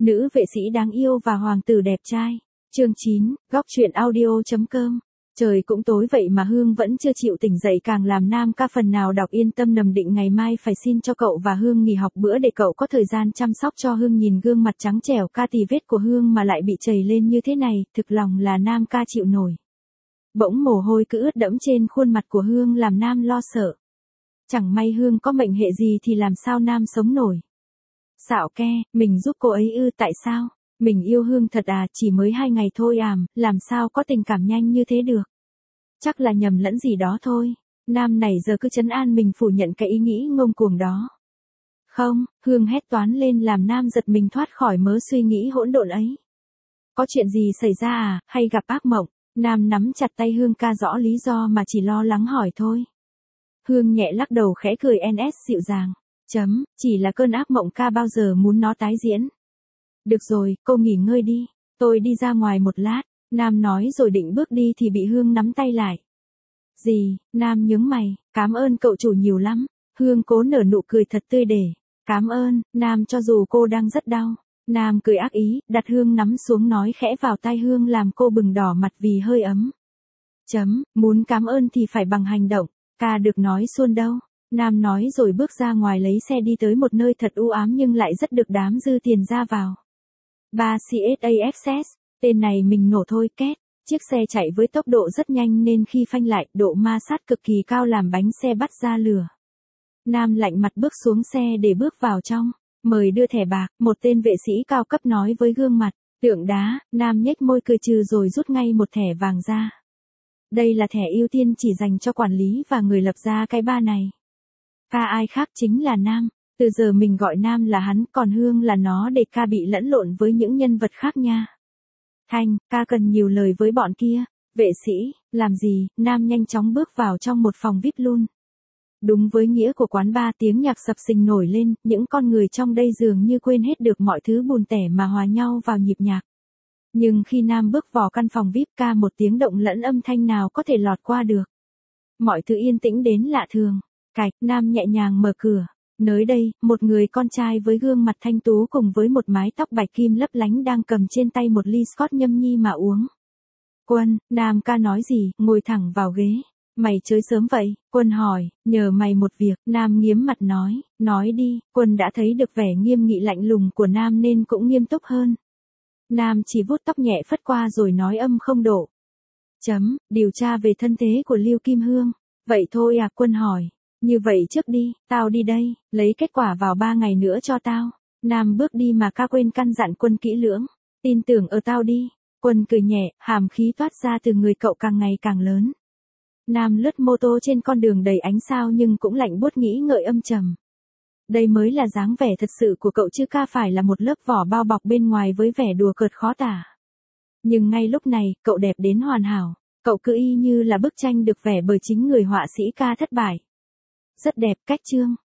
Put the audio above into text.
Nữ vệ sĩ đáng yêu và hoàng tử đẹp trai. Chương 9, góc truyện audio.com. Trời cũng tối vậy mà Hương vẫn chưa chịu tỉnh dậy, càng làm Nam ca phần nào đọc yên tâm, nằm định ngày mai phải xin cho cậu và Hương nghỉ học bữa để cậu có thời gian chăm sóc cho Hương. Nhìn gương mặt trắng trẻo ca tì vết của Hương mà lại bị trầy lên như thế này, thực lòng là Nam ca chịu nổi. Bỗng mồ hôi cứ ướt đẫm trên khuôn mặt của Hương làm Nam lo sợ. Chẳng may Hương có mệnh hệ gì thì làm sao Nam sống nổi. Xạo ke, mình giúp cô ấy ư? Tại sao? Mình yêu Hương thật à? Chỉ mới 2 ngày thôi làm sao có tình cảm nhanh như thế được? Chắc là nhầm lẫn gì đó thôi. Nam này giờ cứ trấn an mình, phủ nhận cái ý nghĩ ngông cuồng đó. Không, Hương hét toáng lên làm Nam giật mình thoát khỏi mớ suy nghĩ hỗn độn ấy. Có chuyện gì xảy ra à, hay gặp ác mộng? Nam nắm chặt tay Hương ca rõ lý do mà chỉ lo lắng hỏi thôi. Hương nhẹ lắc đầu khẽ cười NS dịu dàng. Chỉ là cơn ác mộng ca, bao giờ muốn nó tái diễn. Được rồi, cô nghỉ ngơi đi, tôi đi ra ngoài một lát. Nam nói rồi định bước đi thì bị Hương nắm tay lại. Gì? Nam nhướng mày. Cảm ơn cậu chủ nhiều lắm. Hương cố nở nụ cười thật tươi để. Cảm ơn, Nam, cho dù cô đang rất đau. Nam cười ác ý, đặt Hương nắm xuống nói khẽ vào tai Hương làm cô bừng đỏ mặt vì hơi ấm. Muốn cảm ơn thì phải bằng hành động. Ca được nói suôn đâu. Nam nói rồi bước ra ngoài lấy xe đi tới một nơi thật u ám nhưng lại rất được đám dư tiền ra vào. 3 CSAXS, tên này mình nổ thôi két. Chiếc xe chạy với tốc độ rất nhanh nên khi phanh lại, độ ma sát cực kỳ cao làm bánh xe bắt ra lửa. Nam lạnh mặt bước xuống xe để bước vào trong. Mời đưa thẻ bạc, một tên vệ sĩ cao cấp nói với gương mặt tượng đá. Nam nhếch môi cười trừ rồi rút ngay một thẻ vàng ra. Đây là thẻ ưu tiên chỉ dành cho quản lý và người lập ra cái bar này. Ca ai khác chính là Nam. Từ giờ mình gọi Nam là hắn, còn Hương là nó để ca bị lẫn lộn với những nhân vật khác nha. Thanh, ca cần nhiều lời với bọn kia. Vệ sĩ, làm gì? Nam nhanh chóng bước vào trong một phòng VIP luôn. Đúng với nghĩa của quán bar, tiếng nhạc sập sình nổi lên, những con người trong đây dường như quên hết được mọi thứ buồn tẻ mà hòa nhau vào nhịp nhạc. Nhưng khi Nam bước vào căn phòng VIP, ca một tiếng động lẫn âm thanh nào có thể lọt qua được. Mọi thứ yên tĩnh đến lạ thường. Cạch, Nam nhẹ nhàng mở cửa. Nơi đây, một người con trai với gương mặt thanh tú cùng với một mái tóc bạch kim lấp lánh đang cầm trên tay một ly Scotch nhâm nhi mà uống. Quân, Nam ca nói gì? Ngồi thẳng vào ghế. Mày chơi sớm vậy? Quân hỏi, nhờ mày một việc. Nam nghiến mặt nói đi. Quân đã thấy được vẻ nghiêm nghị lạnh lùng của Nam nên cũng nghiêm túc hơn. Nam chỉ vuốt tóc nhẹ phất qua rồi nói âm không độ. Điều tra về thân thế của Lưu Kim Hương. Vậy thôi à? Quân hỏi. Như vậy trước đi, tao đi đây, lấy kết quả vào 3 ngày nữa cho tao. Nam bước đi mà ca quên căn dặn Quân kỹ lưỡng. Tin tưởng ở tao đi. Quân cười nhẹ, hàm khí toát ra từ người cậu càng ngày càng lớn. Nam lướt mô tô trên con đường đầy ánh sao nhưng cũng lạnh buốt nghĩ ngợi âm trầm. Đây mới là dáng vẻ thật sự của cậu chứ ca phải là một lớp vỏ bao bọc bên ngoài với vẻ đùa cợt khó tả. Nhưng ngay lúc này, cậu đẹp đến hoàn hảo. Cậu cứ y như là bức tranh được vẽ bởi chính người họa sĩ ca thất bại. Rất đẹp, cách chương.